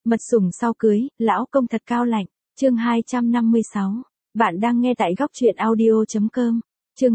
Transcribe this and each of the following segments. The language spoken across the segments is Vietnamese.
Mật sủng sau cưới, lão công thật cao lạnh. Chương 256. Bạn đang nghe tại góc truyện audio.com. Chương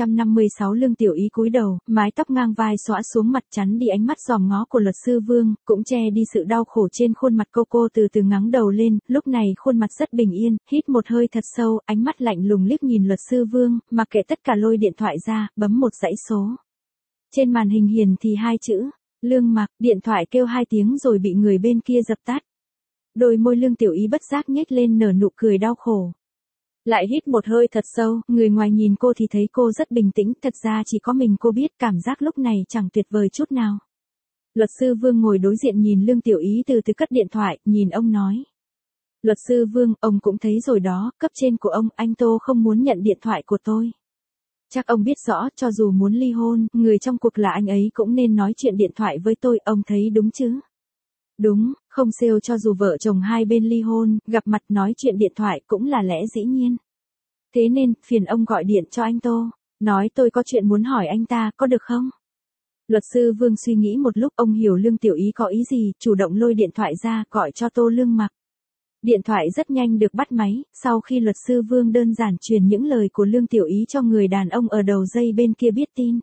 256 Lương Tiểu Ý cúi đầu, mái tóc ngang vai xõa xuống mặt chắn đi ánh mắt dòm ngó của luật sư Vương, cũng che đi sự đau khổ trên khuôn mặt cô từ từ ngẩng đầu lên, lúc này khuôn mặt rất bình yên, hít một hơi thật sâu, ánh mắt lạnh lùng liếc nhìn luật sư Vương, mặc kệ tất cả lôi điện thoại ra, bấm một dãy số. Trên màn hình hiển thì hai chữ, Lương Mặc, điện thoại kêu 2 tiếng rồi bị người bên kia dập tắt. Đôi môi Lương Tiểu Ý bất giác nhếch lên nở nụ cười đau khổ. Lại hít một hơi thật sâu, người ngoài nhìn cô thì thấy cô rất bình tĩnh, thật ra chỉ có mình cô biết cảm giác lúc này chẳng tuyệt vời chút nào. Luật sư Vương ngồi đối diện nhìn Lương Tiểu Ý từ từ cất điện thoại, nhìn ông nói. Luật sư Vương, ông cũng thấy rồi đó, cấp trên của ông, anh Tô không muốn nhận điện thoại của tôi. Chắc ông biết rõ, cho dù muốn ly hôn, người trong cuộc là anh ấy cũng nên nói chuyện điện thoại với tôi, ông thấy đúng chứ? Đúng, không sale cho dù vợ chồng hai bên ly hôn, gặp mặt nói chuyện điện thoại cũng là lẽ dĩ nhiên. Thế nên, phiền ông gọi điện cho anh Tô, nói tôi có chuyện muốn hỏi anh ta, có được không? Luật sư Vương suy nghĩ một lúc, ông hiểu Lương Tiểu Ý có ý gì, chủ động lôi điện thoại ra, gọi cho Tô Lương Mặc. Điện thoại rất nhanh được bắt máy, sau khi luật sư Vương đơn giản truyền những lời của Lương Tiểu Ý cho người đàn ông ở đầu dây bên kia biết tin.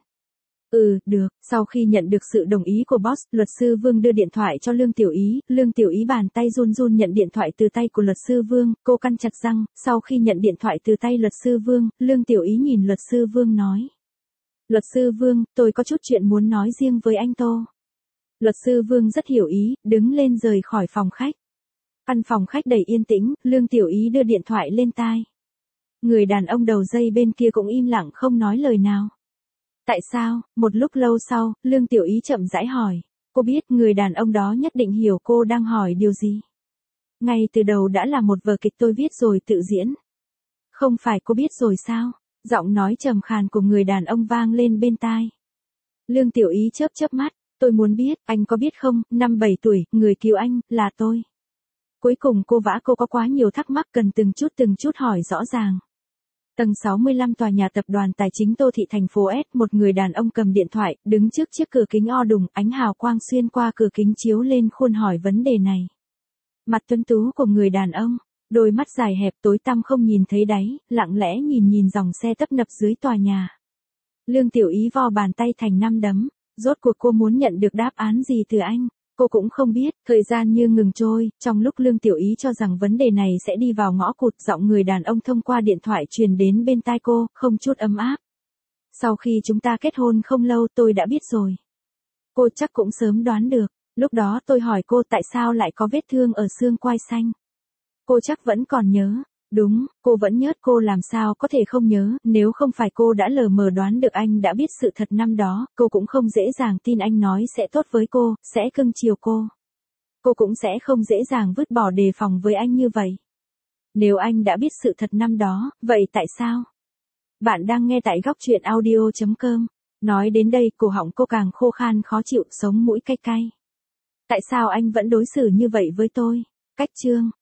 Được, sau khi nhận được sự đồng ý của boss, luật sư Vương đưa điện thoại cho Lương Tiểu Ý bàn tay run run nhận điện thoại từ tay của luật sư Vương, cô căn chặt răng, sau khi nhận điện thoại từ tay luật sư Vương, Lương Tiểu Ý nhìn luật sư Vương nói. Luật sư Vương, tôi có chút chuyện muốn nói riêng với anh Tô. Luật sư Vương rất hiểu ý, đứng lên rời khỏi phòng khách. Căn phòng khách đầy yên tĩnh, Lương Tiểu Ý đưa điện thoại lên tai. Người đàn ông đầu dây bên kia cũng im lặng không nói lời nào. Tại sao? Một lúc lâu sau, Lương Tiểu Ý chậm rãi hỏi. Cô biết người đàn ông đó nhất định hiểu cô đang hỏi điều gì. Ngay từ đầu đã là một vở kịch tôi viết rồi tự diễn. Không phải cô biết rồi sao? Giọng nói trầm khàn của người đàn ông vang lên bên tai. Lương Tiểu Ý chớp mắt. Tôi muốn biết, anh có biết không, năm 7 tuổi, người cứu anh, là tôi. Cuối cùng cô có quá nhiều thắc mắc cần từng chút hỏi rõ ràng. Tầng 65 tòa nhà tập đoàn tài chính Tô Thị thành phố S, một người đàn ông cầm điện thoại, đứng trước chiếc cửa kính o đùng, ánh hào quang xuyên qua cửa kính chiếu lên khuôn hỏi vấn đề này. Mặt tuấn tú của người đàn ông, đôi mắt dài hẹp tối tăm không nhìn thấy đáy, lặng lẽ nhìn dòng xe tấp nập dưới tòa nhà. Lương Tiểu Ý vo bàn tay thành 5 đấm, rốt cuộc cô muốn nhận được đáp án gì từ anh? Cô cũng không biết, thời gian như ngừng trôi, trong lúc Lương Tiểu Ý cho rằng vấn đề này sẽ đi vào ngõ cụt, giọng người đàn ông thông qua điện thoại truyền đến bên tai cô, không chút ấm áp. Sau khi chúng ta kết hôn không lâu tôi đã biết rồi. Cô chắc cũng sớm đoán được, lúc đó tôi hỏi cô tại sao lại có vết thương ở xương quai xanh. Cô chắc vẫn còn nhớ. Đúng, cô vẫn nhớ, cô làm sao có thể không nhớ, nếu không phải cô đã lờ mờ đoán được anh đã biết sự thật năm đó, cô cũng không dễ dàng tin anh nói sẽ tốt với cô, sẽ cưng chiều cô. Cô cũng sẽ không dễ dàng vứt bỏ đề phòng với anh như vậy. Nếu anh đã biết sự thật năm đó, vậy tại sao? Bạn đang nghe tại góc truyện audio.com. Nói đến đây, cổ họng cô càng khô khan khó chịu, sống mũi cay cay. Tại sao anh vẫn đối xử như vậy với tôi? Cách chương.